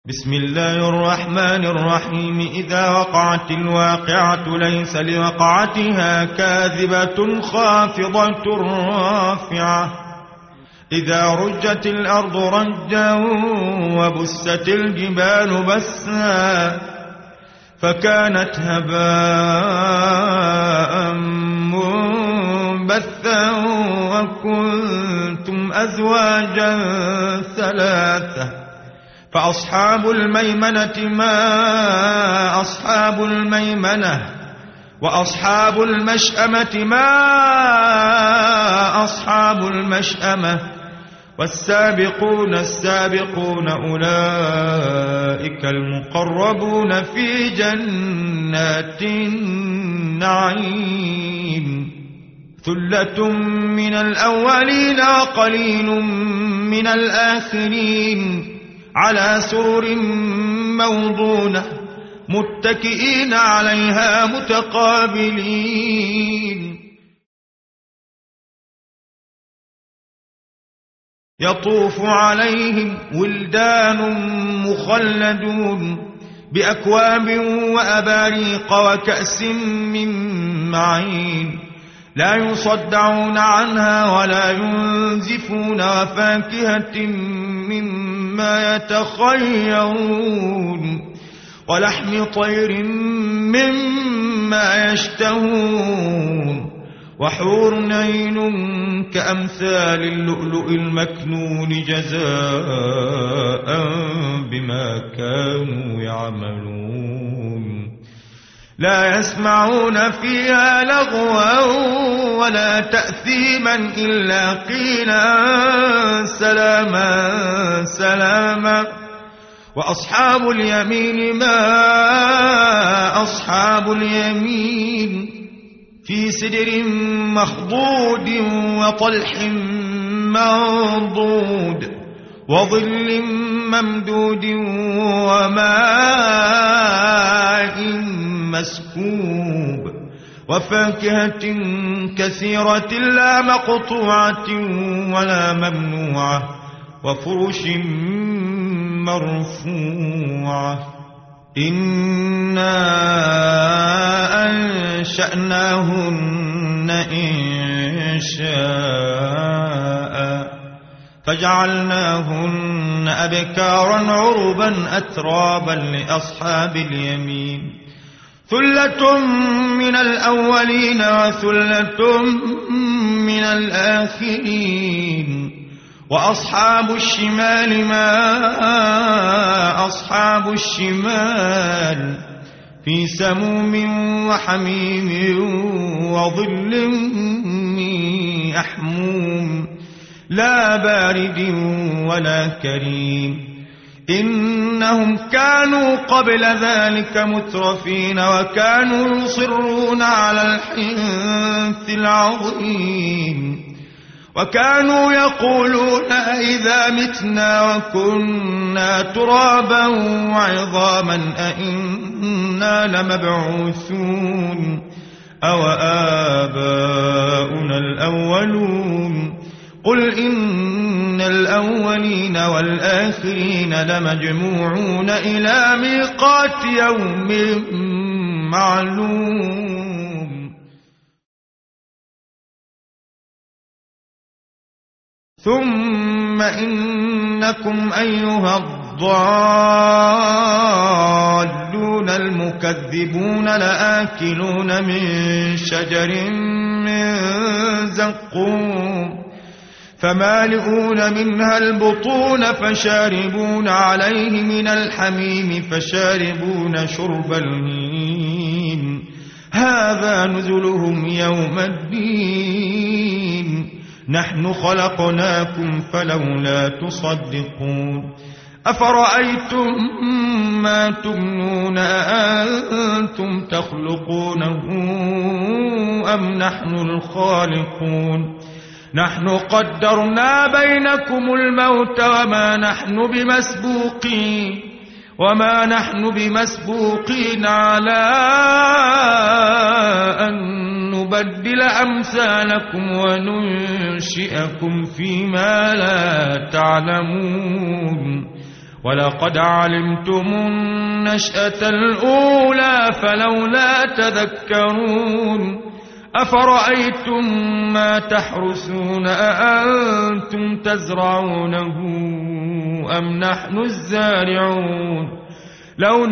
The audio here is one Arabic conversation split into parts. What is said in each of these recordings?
بسم الله الرحمن الرحيم. إذا وقعت الواقعة ليس لوقعتها كاذبة خافضة رافعة. إذا رجت الأرض رجا وبست الجبال بسا فكانت هباء منبثا وكنتم أزواجا ثلاثة. فأصحاب الميمنة ما أصحاب الميمنة وأصحاب المشأمة ما أصحاب المشأمة والسابقون السابقون أولئك المقربون في جنات النعيم. ثلة من الأولين وقليل من الآخرين على سرر موضونة متكئين عليها متقابلين. يطوف عليهم ولدان مخلدون بأكواب وأباريق وكأس من معين لا يصدعون عنها ولا ينزفون وفاكهة مما يتخيرون ولحم طير مما يشتهون وحور عين كأمثال اللؤلؤ المكنون جزاء بما كانوا يعملون. لا يسمعون فيها لغوا ولا تأثيما إلا قيلا سلاما سلاما. وأصحاب اليمين ما أصحاب اليمين في سدر مخضود وطلح منضود وظل ممدود وماء مسكوب وفاكهة كثيرة لا مقطوعة ولا ممنوعة وفرش مرفوعة. إنا أنشأناهن إنشاء فجعلناهن أبكارا عربا أترابا لأصحاب اليمين. ثلة من الأولين وثلة من الآخرين. وأصحاب الشمال ما أصحاب الشمال في سموم وحميم وظل يحموم لا بارد ولا كريم. إنهم كانوا قبل ذلك مترفين وكانوا يصرون على الحنث العظيم وكانوا يقولون إذا متنا وكنا ترابا وعظاما أئنا لمبعوثون أو آباؤنا الأولون. قل إن الأولين والآخرين لمجموعون إلى ميقات يوم معلوم. ثم إنكم أيها الضالون المكذبون لآكلون من شجر من زقوم فمالئون منها البطون فشاربون عليه من الحميم فشاربون شرب الهيم. هذا نزلهم يوم الدين. نحن خلقناكم فلولا تصدقون. أفرأيتم ما تمنون أأنتم تخلقونه أم نحن الخالقون؟ نحن قدرنا بينكم الموت وما نحن بمسبوقين على أن نبدل أمثالكم وننشئكم فيما لا تعلمون. ولقد علمتم النشأة الأولى فلولا تذكرون أفرأيتم ما تحرثون أأنتم تزرعونه أم نحن الزارعون لو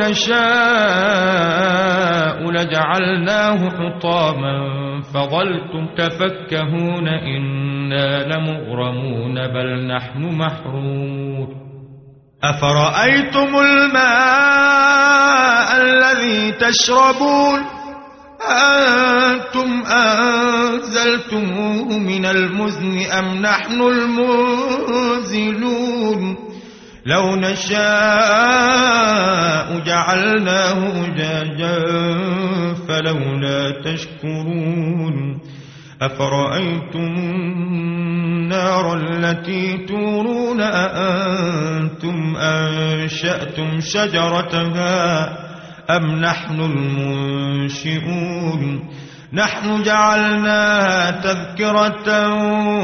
نشاء لجعلناه حطاما فظلتم تفكهون إنا لمغرمون بل نحن محرومون أفرأيتم الماء الذي تشربون أأنتم أنزلتموه من المزن أم نحن المنزلون لو نشاء جعلناه أجاجا فلولا تشكرون أفرأيتم النار التي تورون أأنتم أنشأتم شجرتها أم نحن المنشئون نحن جعلناها تذكرة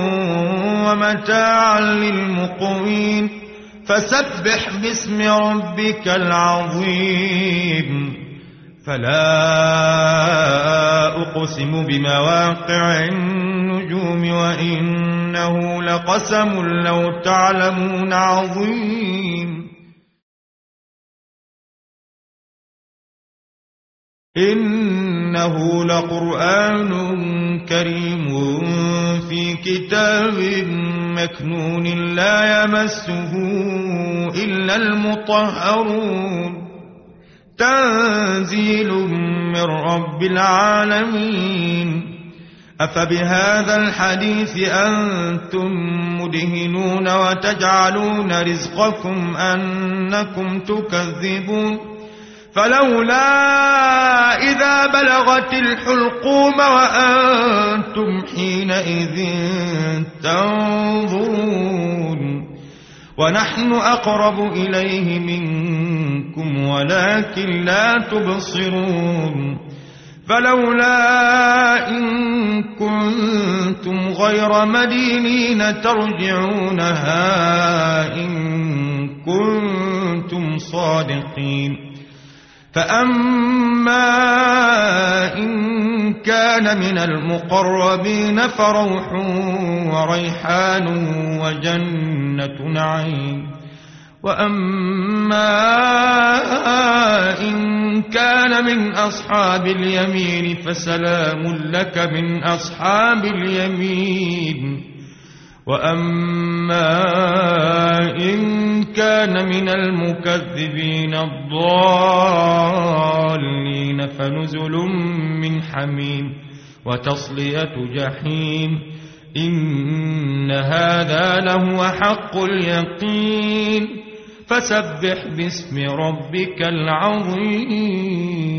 ومتاعا للمقوين فسبح باسم ربك العظيم فلا أقسم بمواقع النجوم وإنه لقسم لو تعلمون عظيم إنه لقرآن كريم في كتاب مكنون لا يمسه إلا المطهرون تنزيل من رب العالمين أفبهذا الحديث أنتم مدهنون وتجعلون رزقكم أنكم تكذبون فلولا إذا بلغت الحلقوم وأنتم حينئذ تنظرون ونحن أقرب إليه منكم ولكن لا تبصرون فلولا إن كنتم غير مدينين ترجعونها إن كنتم صادقين فأما إن كان من المقربين فروح وريحان وجنة نعيم وأما إن كان من أصحاب اليمين فسلام لك من أصحاب اليمين وأما إن كان من المكذبين الضالين فنزل من حميم وتصلية جحيم إن هذا لهو حق اليقين فسبح باسم ربك العظيم